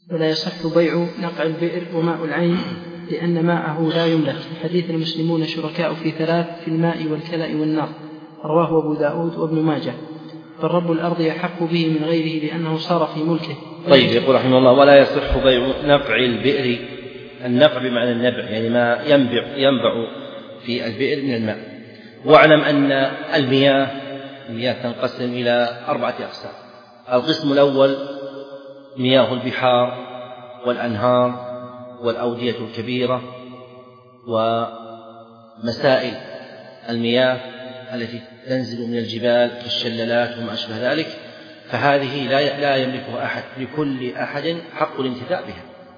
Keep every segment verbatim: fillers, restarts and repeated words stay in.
ولا يصح بيع نقع البئر وماء العين لأن ماءه لا يملك، حديث المسلمون شركاء في ثلاث في الماء والكلأ والنار، رواه أبو داود وابن ماجه. فالرب الأرض يحق به من غيره لأنه صار في ملكه. طيب، يقول رحمه الله: ولا يصح بيع نقع البئر. النقع بمعنى النبع، يعني ما ينبع, ينبع في البئر من الماء. واعلم أن المياه المياه تنقسم إلى أربعة أقسام. القسم الأول مياه البحار والأنهار والأودية الكبيرة ومسائل المياه التي تنزل من الجبال كالشلالات وما أشبه ذلك، فهذه لا يملكها أحد، لكل أحد حق الانتفاع بها،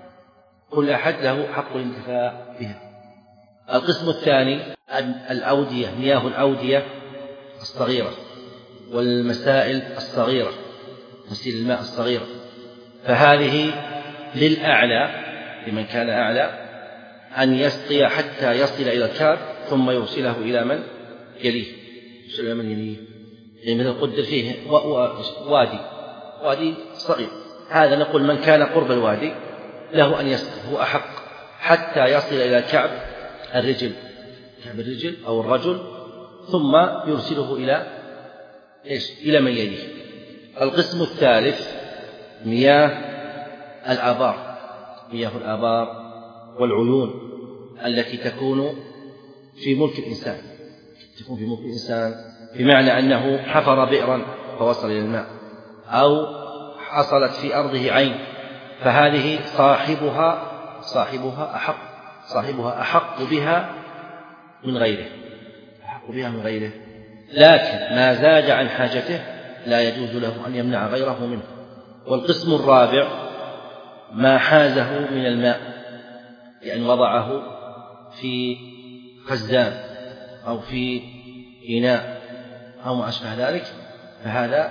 كل أحد له حق الانتفاع بها. القسم الثاني الأودية، مياه الأودية الصغيرة والمسائل الصغيرة، مسيل الماء الصغيرة، فهذه للأعلى، لمن كان أعلى، أن يسقي حتى يصل إلى الكعب ثم يوصله إلى من يليه. يوصل إلى من يليه، يعني مثل قدر فيه وادي وادي صغير، هذا نقول من كان قرب الوادي له أن يسقي، هو أحق حتى يصل إلى كعب الرجل، كعب الرجل أو الرجل، ثم يرسله إلى إيش؟ إلى من يليه. القسم الثالث مياه الآبار، مياه الآبار والعيون التي تكون في ملك الإنسان، تكون في ملك الإنسان بمعنى أنه حفر بئرا فوصل إلى الماء، أو حصلت في أرضه عين، فهذه صاحبها صاحبها أحق صاحبها أحق بها من غيره، أحق بها من غيره، لكن ما زاد عن حاجته لا يجوز له أن يمنع غيره منه. والقسم الرابع ما حازه من الماء، لأن يعني وضعه في خزان أو في إناء أو ما أشبه ذلك، فهذا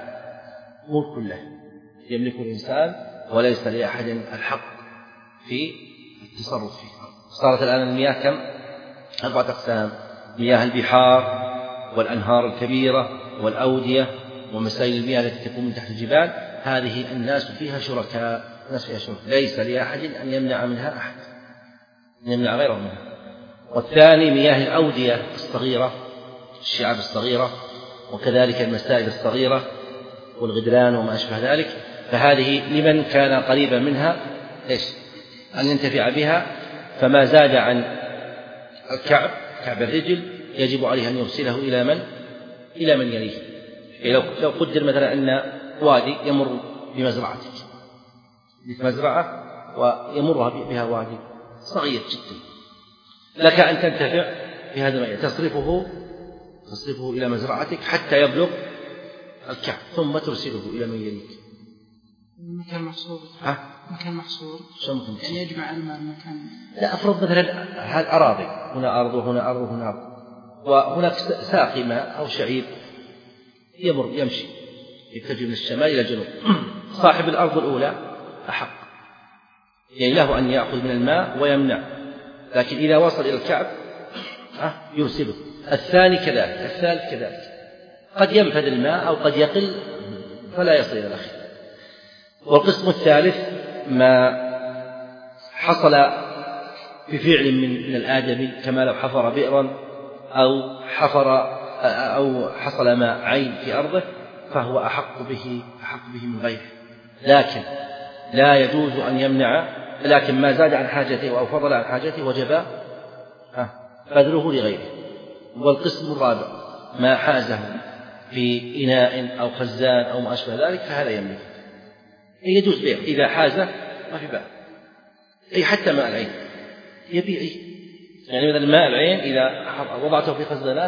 ملك له، يملك الإنسان وليس لأحد الحق في التصرف فيه. صارت الآن المياه كم؟ أربعة أقسام: مياه البحار والأنهار الكبيرة والأودية ومسائل المياه التي تكون من تحت الجبال، هذه الناس فيها شركاء، الناس فيها شركاء، ليس لأحد أن يمنع منها أحد، أن يمنع غيره منها. والثاني مياه الأودية الصغيرة، الشعاب الصغيرة، وكذلك المسائل الصغيرة والغدران وما أشبه ذلك، فهذه لمن كان قريبا منها إيش؟ أن ينتفع بها، فما زاد عن الكعب، كعب الرجل، يجب عليه أن يرسله إلى من؟ إلى من يليه. لو لو قدر مثلا أن وادي يمر بمزرعتك، مزرعة ويمر بها وادي صغير جدا، لك أن تنتفع بهذا الماء، تصرفه تصرفه إلى مزرعتك حتى يبلغ الكعب، ثم ترسله إلى من يليك. مكان محصور. ها؟ مكان محصور. شو ممكن؟ يعني يجمع الماء مكان. لا، أفرض مثلا هالأراضي، هنا أرض وهنا أرض وهنا أرض، وهناك ساقي ماء أو شعير يمر يمشي يتجه من الشمال إلى الجنوب، صاحب الأرض الأولى أحق، يعني له أن يأخذ من الماء ويمنع، لكن إذا وصل إلى الكعب يرسله. الثاني كذلك، الثالث كذلك، قد ينفذ الماء أو قد يقل فلا يصل إلى الأخير. والقسم الثالث ما حصل بفعل من الآدمي، كما لو حفر بئرا أو حفر أو حصل ماء عين في أرضه، فهو أحق به أحق به من غيره، لكن لا يجوز أن يمنع، لكن ما زاد عن حاجته أو فضل عن حاجته وجب بذله لغيره. والقسم الرابع ما حازه في إناء أو خزان أو ما أشبه ذلك، فهذا يملك، يجوز بيع إذا حازه ما في بأس، أي حتى ماء العين يبيع، يعني مثلا ماء العين إذا وضعته في خزانات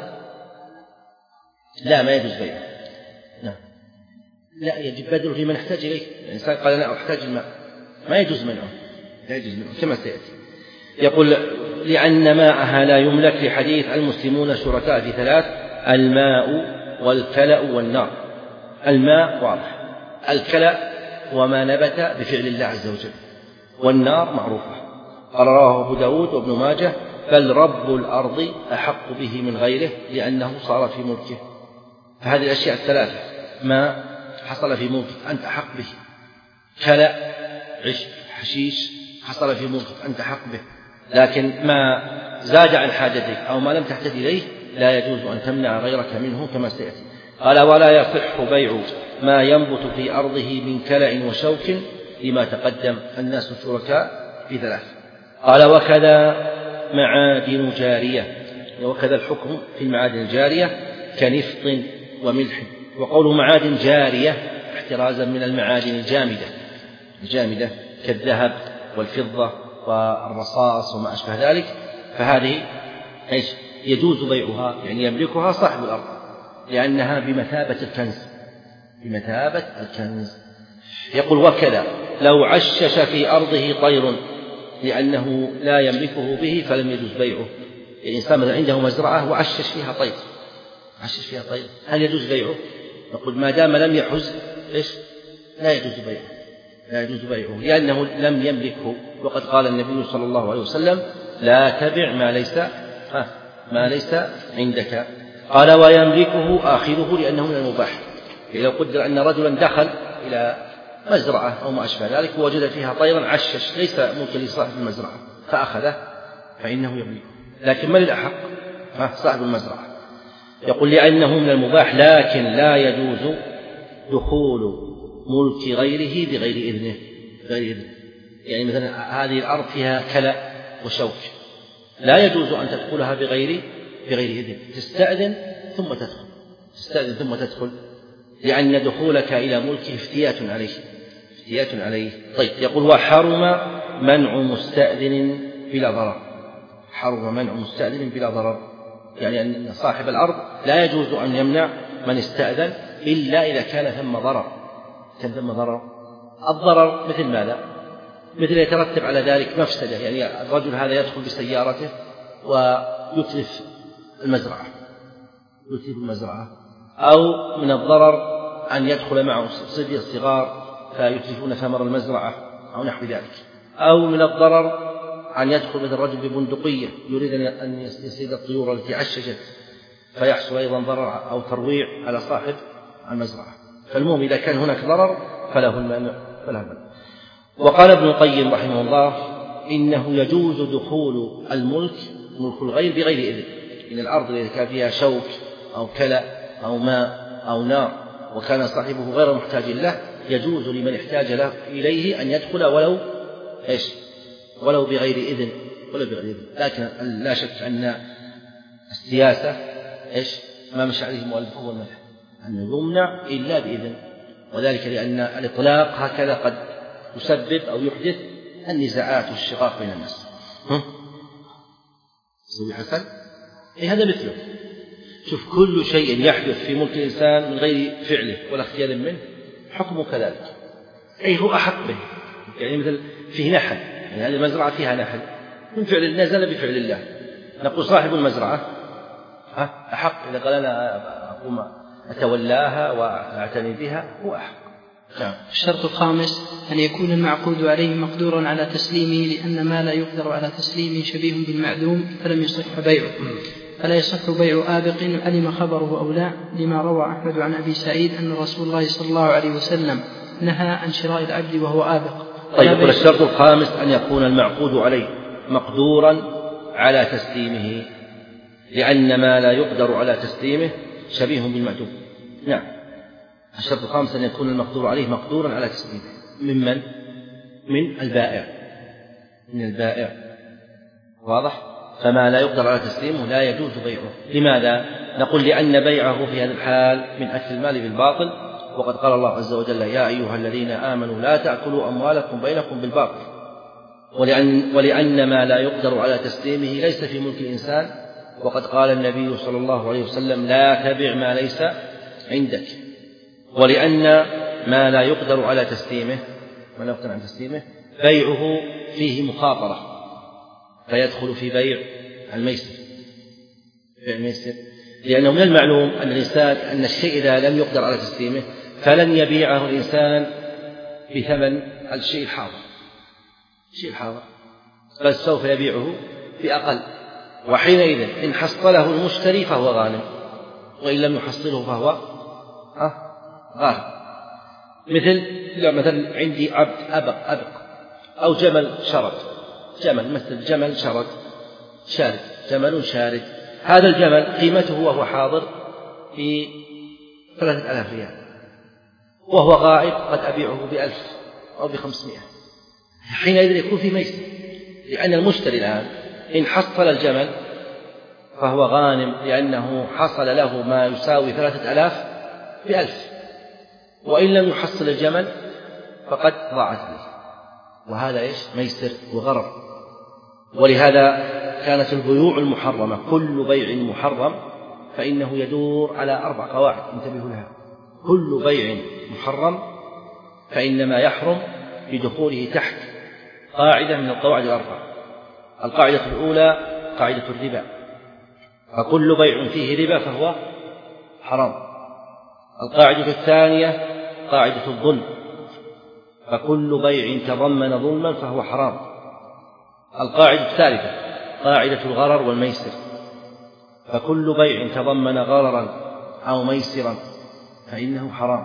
لا ما يجوز بيعه، نعم لا يجب بذله في من يحتاج إليه. الإنسان قال أنا أحتاج الماء، ما يجوز منعه، لا يجوز منعه كما سيأتي. يقول لأن ماءها لا يملك، لحديث المسلمون شركاء في ثلاث: الماء والكلأ والنار. الماء واضح، الكلأ وما نبت بفعل الله عز وجل، والنار معروفة. قال رواه أبو داود وابن ماجه: بل رب الأرض أحق به من غيره لأنه صار في ملكه. فهذه الأشياء الثلاثة ما حصل في ملكك أنت أحق به. كلأ عش حشيش حصل في ملكك أنت حق به، لكن ما زاد عن حاجتك أو ما لم تحتج إليه لا يجوز أن تمنع غيرك منه كما سيأتي. قال ولا يصح بيع ما ينبت في أرضه من كلأ وشوك لما تقدم الناس الشركاء في ثلاث. قال وكذا معادن جارية، وكذا الحكم في المعادن الجارية كنفط وملح. وقول معادن جارية احترازا من المعادن الجامدة الجامدة كالذهب والفضة والرصاص وما أشبه ذلك، فهذه إيش يجوز بيعها، يعني يملكها صاحب الأرض لأنها بمثابة الكنز بمثابة الكنز. يقول وكذا لو عشش في أرضه طير لأنه لا يملكه به فلم يجوز بيعه. الإنسان مثلا عنده مزرعة وعشش فيها طير عشش فيها طير هل يجوز بيعه؟ نقول ما دام لم يحز إيش لا يجوز بيعه لا يجوز بيعه لأنه لم يملكه. وقد قال النبي صلى الله عليه وسلم لا تبع ما ليس ما ليس عندك. قال ويملكه آخره لأنه من المباح. لو قدر أن رجلا دخل إلى مزرعة أو ما أشبه ذلك ووجد فيها طيرا عشش ليس ملكا لصاحب المزرعة فأخذه فإنه يملكه، لكن من الأحق صاحب المزرعة. يقول لأنه من المباح لكن لا يجوز دخول ملك غيره بغير إذنه غير إذنه. يعني مثلا هذه الأرض فيها كلأ وشوك لا يجوز أن تدخلها بغير بغير إذن، تستأذن ثم تدخل تستأذن ثم تدخل لأن دخولك إلى ملكه افتيات عليه افتيات عليه. طيب يقول وحرم منع مستأذن بلا ضرر حرم منع مستأذن بلا ضرر، يعني أن صاحب الأرض لا يجوز أن يمنع من استأذن إلا إذا كان ثم ضرر كان ثم ضرر. الضرر مثل ماذا؟ مثل يترتب على ذلك مفسدة، يعني الرجل هذا يدخل بسيارته ويتلف المزرعة يتلف المزرعة أو من الضرر أن يدخل معه صبية صغار فيتلفون ثمر المزرعة أو نحو ذلك، أو من الضرر أن يدخل مثل الرجل ببندقية يريد أن يصيد الطيور التي عششت فيحصل أيضا ضرر أو ترويع على صاحب المزرعة. فالمهم إذا كان هناك ضرر فله المنع فله المنع. وقال ابن القيم رحمه الله إنه يجوز دخول الملك ملك الغير بغير إذن. إن الأرض إذا كان فيها شوك أو كلأ أو ماء أو نار وكان صاحبه غير محتاج له يجوز لمن احتاج له إليه أن يدخل ولو إيش ولو بغير إذن ولو بغير إذن. لكن لا شك أن السياسة إيش ما مشى عليه المؤلف هو المنع أن يمنع إلا بإذن، وذلك لأن الإطلاق هكذا قد يسبب أو يحدث النزاعات والشقاق بين الناس. سوي حسن إيه هذا مثله. شوف كل شيء يحدث في ملك الإنسان من غير فعله ولا اختيار منه حكمه كذلك، أي هو أحق به. يعني مثل فيه نحل، يعني هذه المزرعة فيها نحل من فعل نزل بفعل الله، نقول صاحب المزرعة أحق إذا قال أنا أقوم أتولاها وأعتني بها هو أحق. نعم. الشرط الخامس أن يكون المعقود عليه مقدورا على تسليمه لأن ما لا يقدر على تسليمه شبيه بالمعدوم فلم يصح بيعه، فلا يصح بيع آبق علم خبره أو لا، لما روى أحمد عن أبي سعيد أن رسول الله صلى الله عليه وسلم نهى عن شراء العبد وهو آبق. طيب الشرط الخامس أن يكون المعقود عليه مقدورا على تسليمه لأن ما لا يقدر على تسليمه شبيه بالمعدوم. نعم. الشرط الخامس أن يكون المقدور عليه مقدورا على تسليمه ممن من البائع من البائع واضح. فما لا يقدر على تسليمه لا يجوز بيعه. لماذا؟ نقول لأن بيعه في هذا الحال من أكل المال بالباطل، وقد قال الله عز وجل يا أيها الذين آمنوا لا تأكلوا أموالكم بينكم بالباطل. ولأن, ولأن ما لا يقدر على تسليمه ليس في ملك الإنسان، وقد قال النبي صلى الله عليه وسلم لا تبع ما ليس عندك. ولأن ما لا يقدر على تسليمه ما لا يقدر على تسليمه بيعه فيه مخاطرة فيدخل في بيع الميسر بيع الميسر لأنه من المعلوم أن الإنسان أن الشيء إذا لم يقدر على تسليمه فلن يبيعه الإنسان بثمن الشيء الحاضر الشيء الحاضر بل سوف يبيعه بأقل، وحينئذ إن حصله المشتري فهو غانم وإن لم يحصله فهو غانم. مثل مثلا عندي عبد أبق أبق أو جمل شرد، جمل مثل جمل شرد شارد، جمل شارد، هذا الجمل قيمته وهو حاضر في ثلاثة آلاف ريال، وهو غائب قد أبيعه بألف أو بخمسمائة، حينئذ يكون في ميسر، لأن المشتري الآن إن حصل الجمل فهو غانم، لأنه حصل له ما يساوي ثلاثة آلاف بألف، وإن لم يحصل الجمل فقد ضاعت عليه، وهذا إيش؟ ميسر وغرر. ولهذا كانت البيوع المحرمة كل بيع محرم فإنه يدور على أربع قواعد انتبهوا لها. كل بيع محرم فإنما يحرم بدخوله تحت قاعدة من القواعد الأربع. القاعدة الأولى قاعدة الربا، فكل بيع فيه ربا فهو حرام. القاعدة الثانية قاعدة الظلم، فكل بيع تضمن ظلما فهو حرام. القاعدة الثالثة قاعدة الغرر والميسر، فكل بيع تضمن غررا أو ميسرا فإنه حرام.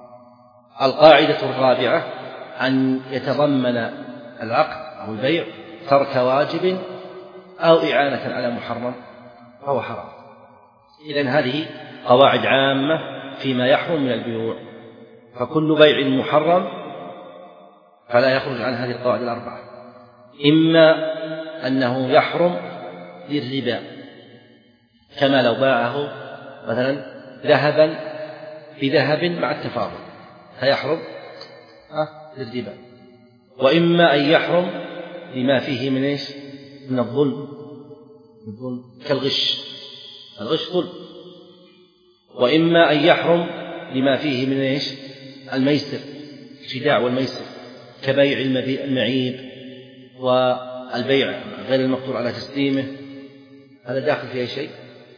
القاعدة الرابعة أن يتضمن العقد أو البيع ترك واجب أو إعانة على محرم فهو حرام. إذن هذه قواعد عامة فيما يحرم من البيوع، فكل بيع محرم فلا يخرج عن هذه القواعد الأربعة، إما أنه يحرم للربا كما لو باعه مثلا ذهبا بذهب مع التفاضل فيحرم للربا، وإما أن يحرم لما فيه من إيش؟ من الظلم، الظلم كالغش، الغش ظلم. وإما أن يحرم لما فيه من إيش؟ الميسر، الخداع والميسر كبيع المعيب والبيع غير المقدور على تسليمه، هذا داخل في أي شيء؟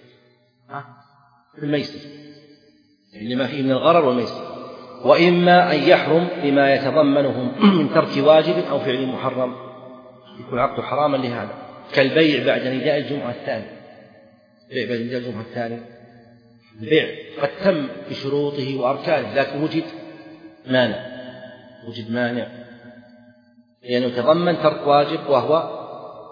في الميسر لما فيه من الغرر والميسر. وإما أن يحرم لما يتضمنه من ترك واجب أو فعل محرم، يكون عقد حراما لهذا، كالبيع بعد نداء الجمعة الثانية. البيع بعد نداء الجمعة الثانية البيع قد تم بشروطه وأركانه لكن وجد مانع، وجد مانع لأنه يعني يتضمن ترك واجب وهو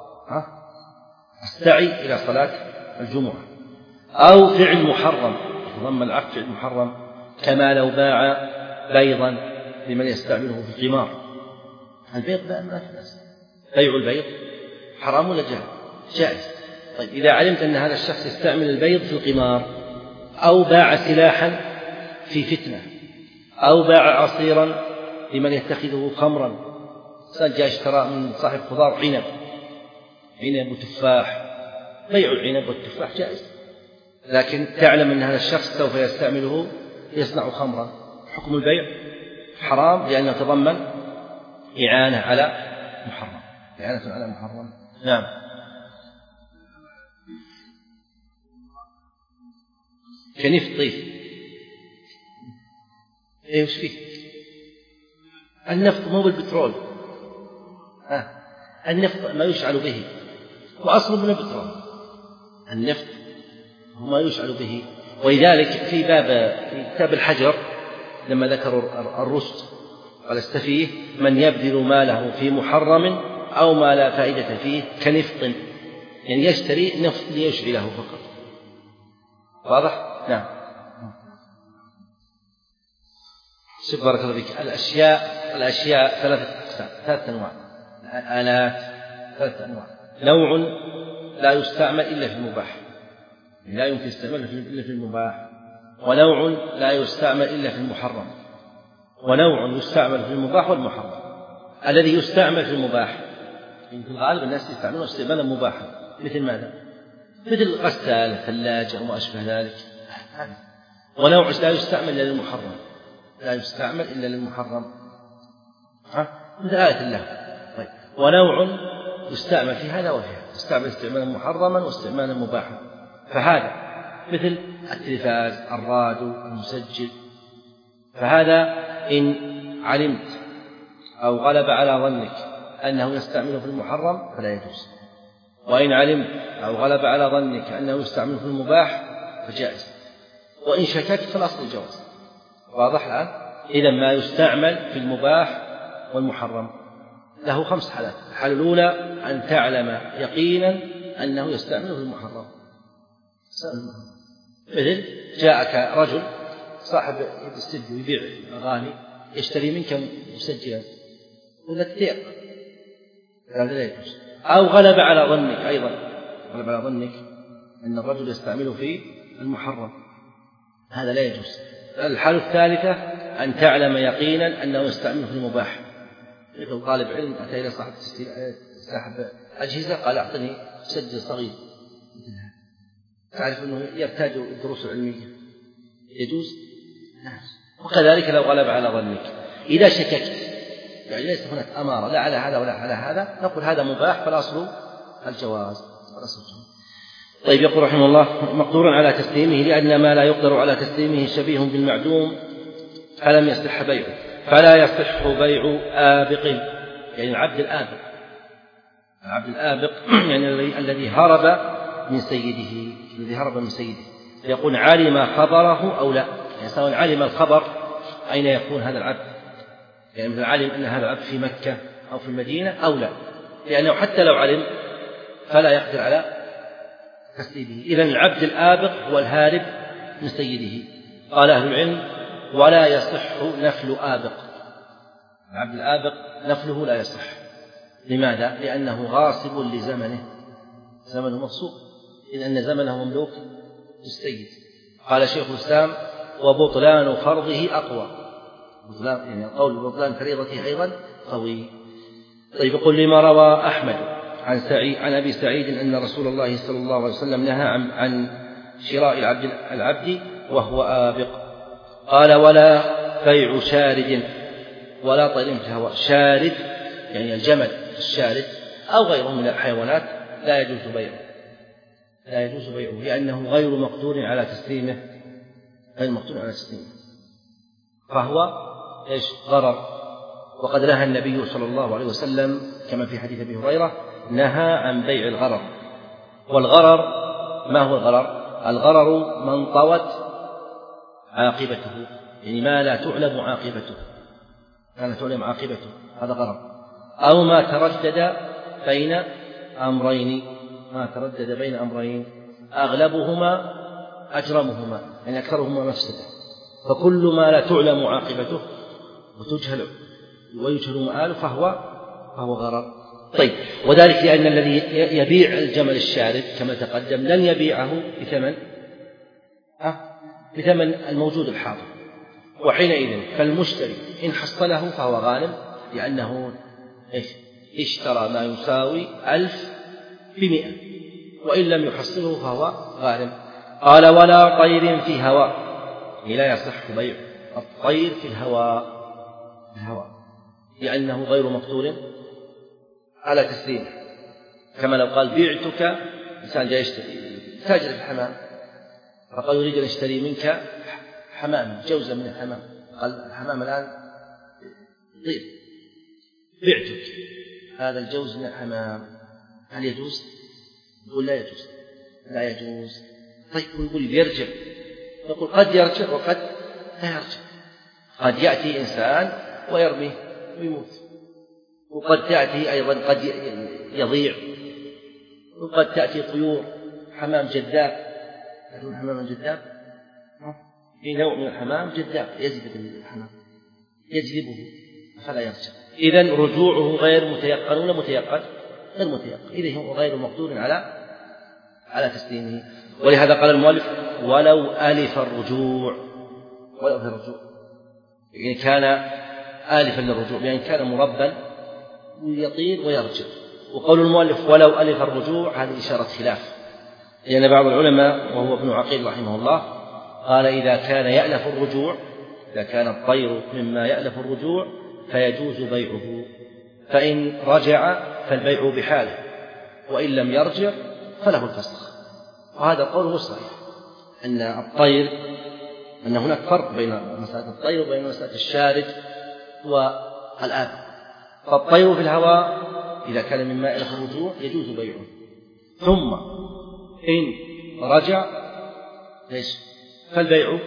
السعي إلى صلاة الجمعة، أو فعل محرم يتضمن العقد فعل محرم كما لو باع بيضا لمن يستعمله في القمار. البيض لا ما في بأس، بيع البيض حرام ولا جائز؟ جائز. طيب إذا علمت أن هذا الشخص يستعمل البيض في القمار، أو باع سلاحا في فتنة، أو باع عصيرا لمن يتخذه خمرا، جاء اشترى من صاحب خضار عنب عنب وتفاح، بيع العنب والتفاح جائز، لكن تعلم أن هذا الشخص سوف يستعمله يصنع خمرا، حكم البيع حرام لأنه تضمن إعانة على محرم، إعانة على محرم. نعم. كنفط إيه وش فيه؟ النفط مو بالبترول، آه. النفط ما يشعل به وأصل من البترول، النفط ما يشعل به. ولذلك في باب في كتاب الحجر لما ذكروا الرشد قال السفيه من يبذل ماله في محرم أو ما لا فائدة فيه كنفط، يعني يشتري نفط ليشعله فقط. واضح؟ نعم. شوف بارك الله فيك، الأشياء الأشياء ثلاثة أقسام، ثلاثة أنواع، الآلات ثلاثة أنواع. نوع لا يستعمل إلا في المباح، لا يمكن استعماله إلا في المباح، ونوع لا يستعمل إلا في المحرم، ونوع يستعمل في المباح والمحرم. الذي يستعمل في المباح يمكن غالب الناس يستعملون استعمالا مباحا، مثل ماذا؟ مثل غسالة، ثلاجة وما أشبه ذلك. ونوع لا يستعمل إلا للمحرم، لا يستعمل إلا للمحرم، مثل آلة الله. طيب. ونوع يستعمل في هذا وفي هذا، يستعمل استعمالا محرما واستعمالا مباحا. فهذا مثل التلفاز، الراديو، المسجل، فهذا إن علمت أو غلب على ظنك أنه يستعمله في المحرم فلا يجوز، وإن علمت أو غلب على ظنك أنه يستعمله في المباح فجائز، وإن شككت فالأصل الجواز. واضح الآن؟ إذن ما يستعمل في المباح والمحرم. له خمس حالات. الحالة الأولى أن تعلم يقينا أنه يستعمله في المحرم، مثل جاءك رجل صاحب يستجد يبيع أغاني يشتري منك مسجلا ولا تثيق، هذا لا يجوز. أو غلب على ظنك، أيضا غلب على ظنك أن الرجل يستعمله في المحرم، هذا لا يجوز. الحالة الثالثة أن تعلم يقينا أنه يستعمله في المباح، مثل طالب علم أتى إلى صاحب صاحب أجهزة قال أعطني مسجل صغير، تعرف أنه يحتاج الدروس العلمية، يجوز؟ نعم. وكذلك لو غلب على ظنك. إذا شككت يعني ليس هناك أمارة لا على هذا ولا على هذا، نقول هذا مباح فالأصل الجواز. طيب، يقول رحمه الله: مقدور على تسليمه لأن ما لا يقدر على تسليمه شبيه بالمعدوم فلم يصح بيعه، فلا يصح بيع آبق، يعني العبد الآبق، العبد الآبق يعني الذي هرب من سيده، الذي هرب من سيده. يقول علم خبره أو لا، يعني سواء علم الخبر أين يكون هذا العبد، يعني مثل علم أن هذا العبد في مكة أو في المدينة أو لا، لأنه حتى لو علم فلا يقدر على تسليمه. إذن العبد الآبق هو الهارب من سيده. قال أهل العلم: ولا يصح نفل آبق، العبد الآبق نفله لا يصح. لماذا؟ لأنه غاصب لزمنه، زمنه مغصوب، إذ أن زمنه مملوك للسيد. قال شيخ الإسلام: وبطلان فرضه أقوى، بطلان يعني قول بطلان فريضته أيضا قوي. طيب، يقول: لما روى أحمد عن سعيد عن أبي سعيد أن رسول الله صلى الله عليه وسلم نهى عن, عن شراء العبد, العبد وهو آبق. قال: ولا بيع شارد ولا طير في الهواء. شارد يعني الجمل الشارد أو غيره من الحيوانات لا يجوز بيعه، لا يجوز بيعه لأنه غير مقدور على تسليمه، غير مقدور على تسليمه، فهو إيش؟ ضرر. وقد نهى النبي صلى الله عليه وسلم كما في حديث أبي هريرة: نهى عن بيع الغرر. والغرر ما هو الغرر؟ الغرر من طوت عاقبته، يعني ما لا تعلم عاقبته، ما لا تعلم عاقبته، هذا غرر. أو ما تردد بين أمرين، ما تردد بين أمرين أغلبهما أجرمهما، يعني أكثرهما مفسدة. فكل ما لا تعلم عاقبته وتجهل ويجهل مآله فهو فهو غرر. طيب، وذلك لأن الذي يبيع الجمل الشارد كما تقدم لن يبيعه بثمن أه؟ بثمن الموجود الحاضر، وحينئذ فالمشتري إن حصله فهو غانم، لأنه اشترى ما يساوي ألف بمئة، وإن لم يحصله فهو غانم. قال: ولا طير في هواء، لا يصح بيع الطير في الهواء، الهواء لأنه غير مقدور على تسليمه. كما لو قال: بعتك، إنسان جاء يشتري تاجر في الحمام فقال: يريد أن يشتري منك حمام، جوزا من الحمام. قال: الحمام الآن طير، بعتك هذا الجوز من الحمام، هل يجوز؟ يقول: لا يجوز، لا يجوز. طيب، يقول يرجع، يقول قد يرجع وقد لا يرجع، قد يأتي إنسان ويرميه ويموت، وقد تأتي أيضا قد يضيع، وقد تأتي طيور، حمام جذاب، هذا حمام جذاب، في نوع من الحمام جذاب يجذب الحمام يجذبه فلا يرجع. إذن رجوعه غير متيقن ولا متيقن؟ غير متيقن، إذن هو غير مقدور على على تسليمه. ولهذا قال المؤلف: ولو ألف الرجوع، ولو ألف الرجوع يعني كان آلفا للرجوع، يعني كان مربا يطير ويرجع. وقول المؤلف ولو ألف الرجوع هذه إشارة خلاف، لأن يعني بعض العلماء وهو ابن عقيل رحمه الله قال: إذا كان يألف الرجوع، إذا كان الطير مما يألف الرجوع فيجوز بيعه، فإن رجع فالبيع بحاله، وإن لم يرجع فله الفسخ. وهذا القول هو الصحيح، أن الطير أن هناك فرق بين مسألة الطير وبين مسألة الشارد والآب. فالطير في الهواء إذا كان مما يألف الرجوع يجوز بيعه، ثم إن رجع ليش فالبيع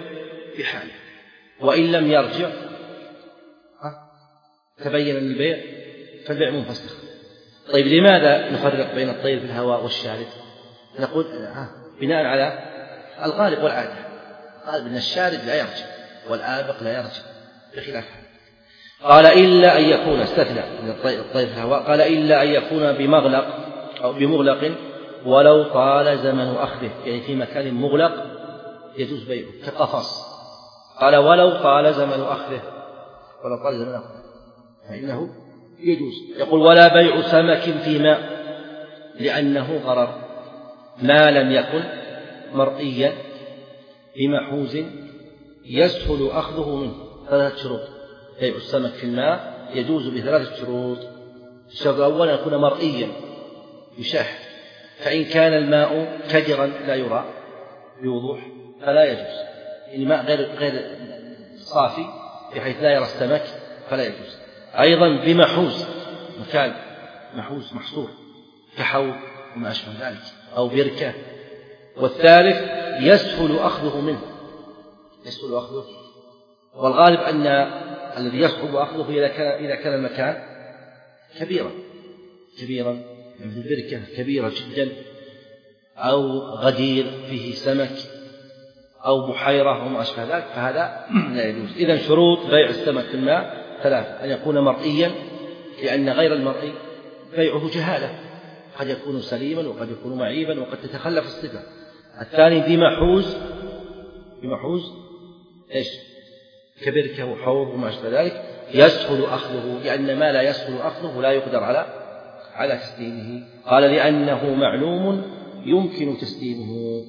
بحاله، وإن لم يرجع تبين أن البيع فالبيع منفسخ. طيب لماذا نفرق بين الطير في الهواء والشارد؟ نقول بناء على الغالب والعادة. قال إن الشارد لا يرجع والآبق لا يرجع بخلاف. قال إلا أن يكون استثنى من الطير في الهواء، قال إلا أن يكون بمغلق أو بمغلق ولو طال زمن أخذه، يعني في مكان مغلق يجوز بيعه كقفص. قال ولو طال زمن أخذه، ولو طال زمن أخذه فإنه يجوز. يقول ولا بيع سمك في ماء لأنه غرر ما لم يكن مرئيا بمحوز يسهل أخذه منه. ثلاث شروط: بيع السمك في الماء يجوز بثلاث شروط. الشرط الأول أن يكون مرئيا يشاهد، فإن كان الماء كدرا لا يرى بوضوح فلا يجوز، يعني ماء غير غير صافي بحيث لا يرى السمك فلا يجوز. أيضا بمحوز، مكان محوز محصور كحوض وما أشبه ذلك أو بركة. والثالث يسهل أخذه منه، يسهل أخذه، والغالب أن الذي يصعب أخذه إذا كان إذا كان المكان كبيرا كبيرا مثل بركة كبيرة جدا أو غدير فيه سمك أو بحيرة وما أشبه ذلك فهذا لا يجوز. إذن شروط بيع السمك في الماء ثلاثة: أن يكون مرئيا لأن غير المرئي بيعه جهالة، قد يكون سليما وقد يكون معيبا وقد تتخلف الصفة. الثاني بمحوز، بمحوز إيش كبركة وحوض وما أشبه ذلك يسهل أخذه، لأن ما لا يسهل أخذه لا يقدر على على تسليمه. قال لأنه معلوم يمكن تسليمه.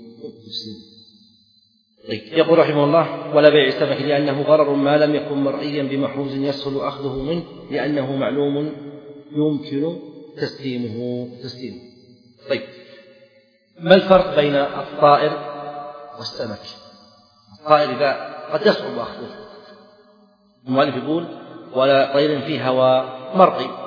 يقول رحمه الله ولا بيع السمك لأنه غرر ما لم يكن مرئيا بمحوز يسهل أخذه منه لأنه معلوم يمكن تسليمه تسليمه. طيب ما الفرق بين الطائر والسمك؟ الطائر إذا قد يصعب أخذه، المؤلف يقول ولا طير في هواء مرئي.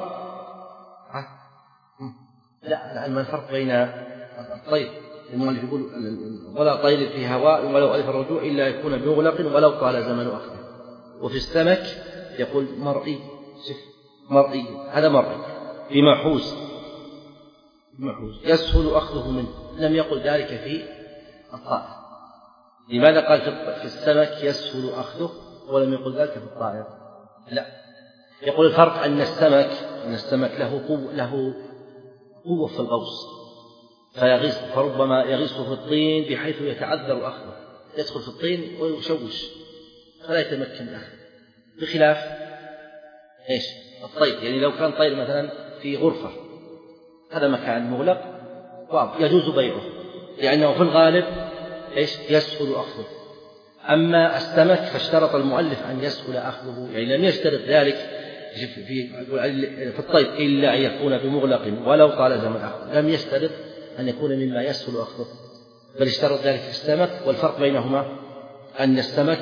لا، ما الفرق بين الطير؟ المؤلف يقول ولا طير في هواء ولو ألف الرجوع إلا يكون بمغلق ولو طال زمن أخذه. وفي السمك يقول مرئي، مرئي هذا مرئي بمحوز، بمحوز يسهل أخذه منه. لم يقل ذلك في الطائر. لماذا قال في السمك يسهل أخذه ولم يقل ذلك في الطائر؟ لا، يقول الفرق أن السمك أن السمك له قوة له قوة في الغوص فيغيص، فربما يغيص في الطين بحيث يتعذر أخذه، يدخل في الطين ويشوش فلا يتمكن من أخذه، بخلاف إيش الطير. يعني لو كان طير مثلا في غرفة هذا مكان مغلق يجوز بيعه لأنه في الغالب إيش يسهل أخذه. أما السمك فاشترط المؤلف أن يسهل أخذه، يعني لم يشترط ذلك في في الطير إلا أن يكون بمغلق ولو طال زمن أخذه، لم يشترط أن يكون مما يسهل أخذه، بل اشترط ذلك في السمك. والفرق بينهما أن السمك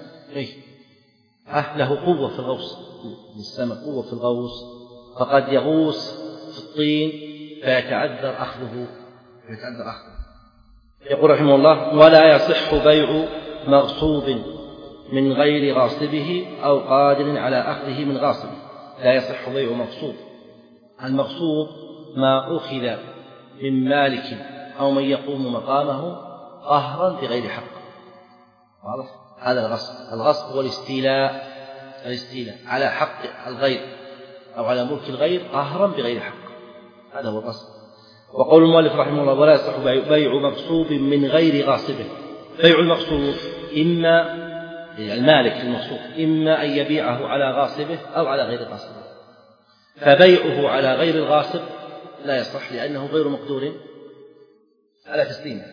له قوة في الغوص، السمك قوة في الغوص فقد يغوص في الطين فيتعذر أخذه فيتعذر أخذه. يقول رحمه الله ولا يصح بيع مغصوب من غير غاصبه أو قادر على أخذه من غاصبه. لا يصح بيع مغصوب. المغصوب ما أخذ من مالك أو من يقوم مقامه قهرا بغير حق. واضح؟ هذا الغصب. الغصب هو الاستيلاء، الاستيلاء على حق الغير أو على ملك الغير قهرا بغير حق، هذا هو الغصب. وقول المؤلف رحمه الله ولا يصح بيع مغصوب من غير غاصبه. بيع المغصوب إما المالك المغصوب إما أن يبيعه على غاصبه أو على غير غاصبه، فبيعه على غير الغاصب لا يصح لأنه غير مقدور على تسليمه،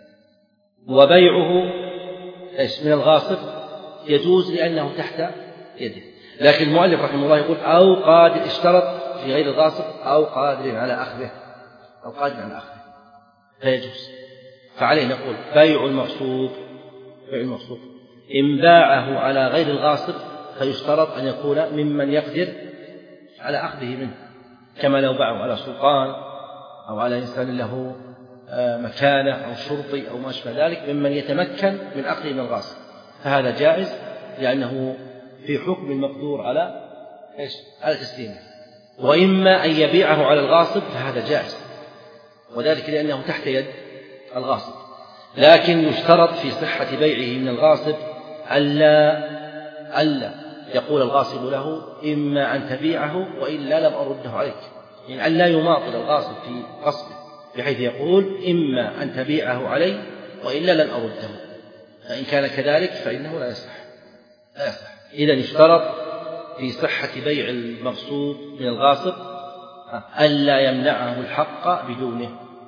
وبيعه إيش من الغاصب يجوز لأنه تحت يده. لكن المؤلف رحمه الله يقول أو قادر، اشترط في غير الغاصب أو قادر على أخذه أو قادر على أخذه فيجوز. فعليه نقول بيع المغصوب، بيع المغصوب إن باعه على غير الغاصب فيشترط أن يكون ممن يقدر على أخذه منه، كما لو باعه على سلطان أو على إنسان له مكانة أو شرطي أو ما أشبه ذلك ممن يتمكن من أخذه من الغاصب، فهذا جائز لأنه في حكم المقدور على إيش على تسليمه. وإما أن يبيعه على الغاصب فهذا جائز، وذلك لأنه تحت يد الغاصب، لكن يشترط في صحة بيعه من الغاصب ألا ألا يقول الغاصب له إما أن تبيعه وإلا لم أرده عليك، يعني ألا يماطل الغاصب في غصبه بحيث يقول إما أن تبيعه علي وإلا لن أرده، فإن كان كذلك فإنه لا يصح لا يصح. إذن يشترط في صحة بيع المغصوب من الغاصب ألا يمنعه الحق بدونه.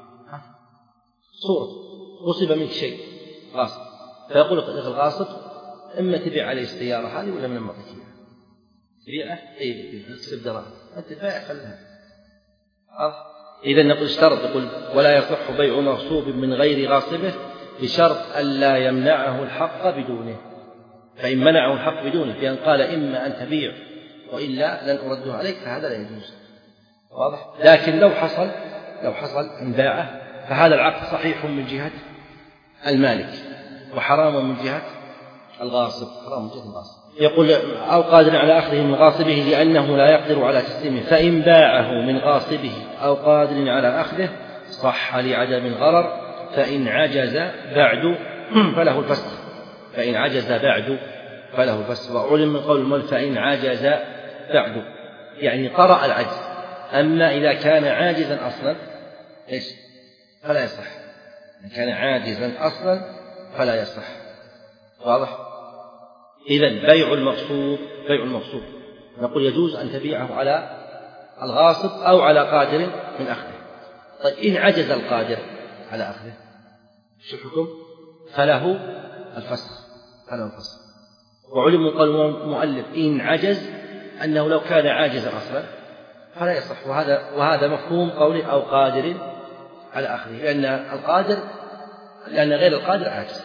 صورة غصب منك شيء غاصب، فيقول لك الغاصب إما تبيع عليه السيارة هذه ولا من المعطيك تبيعه أي تكسب دراهم أنت بايع خلها. إذا نقول اشترط يقول ولا يصح بيع مغصوب من غير غاصبه بشرط ألا يمنعه الحق بدونه، فإن منعه الحق بدونه بأن قال إما أن تبيع وإلا لن أرده عليك فهذا لا يجوز. واضح؟ لكن لو حصل لو حصل أن باعه فهذا العقد صحيح من جهة المالك وحرام من جهة الغاصب، حرام من جهة الغاصب. يقول أو قادر على أخذه من غاصبه لأنه لا يقدر على تسليمه، فإن باعه من غاصبه أو قادر على أخذه صح لعدم الغرر، فإن عجز بعد فله الفسخ فإن عجز بعد فله الفسخ. وعلم من قول المؤلف فإن عجز بعد يعني طرأ العجز، أما إذا كان عاجزا أصلا إيش فلا يصح، إن كان عاجزا أصلا فلا يصح. واضح؟ إذن بيع المغصوب بيع المغصوب نقول يجوز أن تبيعه على الغاصب أو على قادر من أخذه. طيب إن عجز القادر على أخذه شو الحكم؟ فله الفسخ فله الفسخ. وعلم من قول المؤلف إن عجز أنه لو كان عاجزا أصلا فلا يصح، وهذا وهذا مفهوم قوله أو قادر على أخذه، لأن القادر لأن غير القادر عاجز.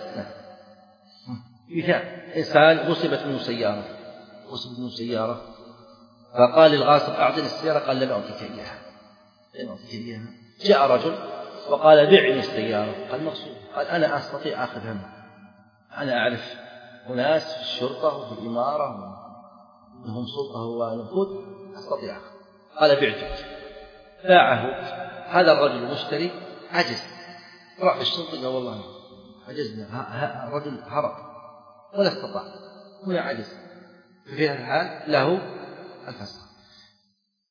مثال إنسان غصبت منه سيارة غصبت منه سيارة فقال للغاصب أعطني السيارة، قال لن أعطيك إياها لن أعطيك إياها. جاء رجل وقال بعني السيارة، قال مغصوب، قال أنا أستطيع أخذها منك، أنا أعرف أناس في الشرطة وفي الإمارة لهم سلطة ونفوذ أستطيع أخذ، قال بعتك. باعه هذا الرجل المشتري عجز، راح الشرطة قال والله عجزنا، الرجل هرب ولا استطاع، هنا عجز، في هذا الحال له الفسخ.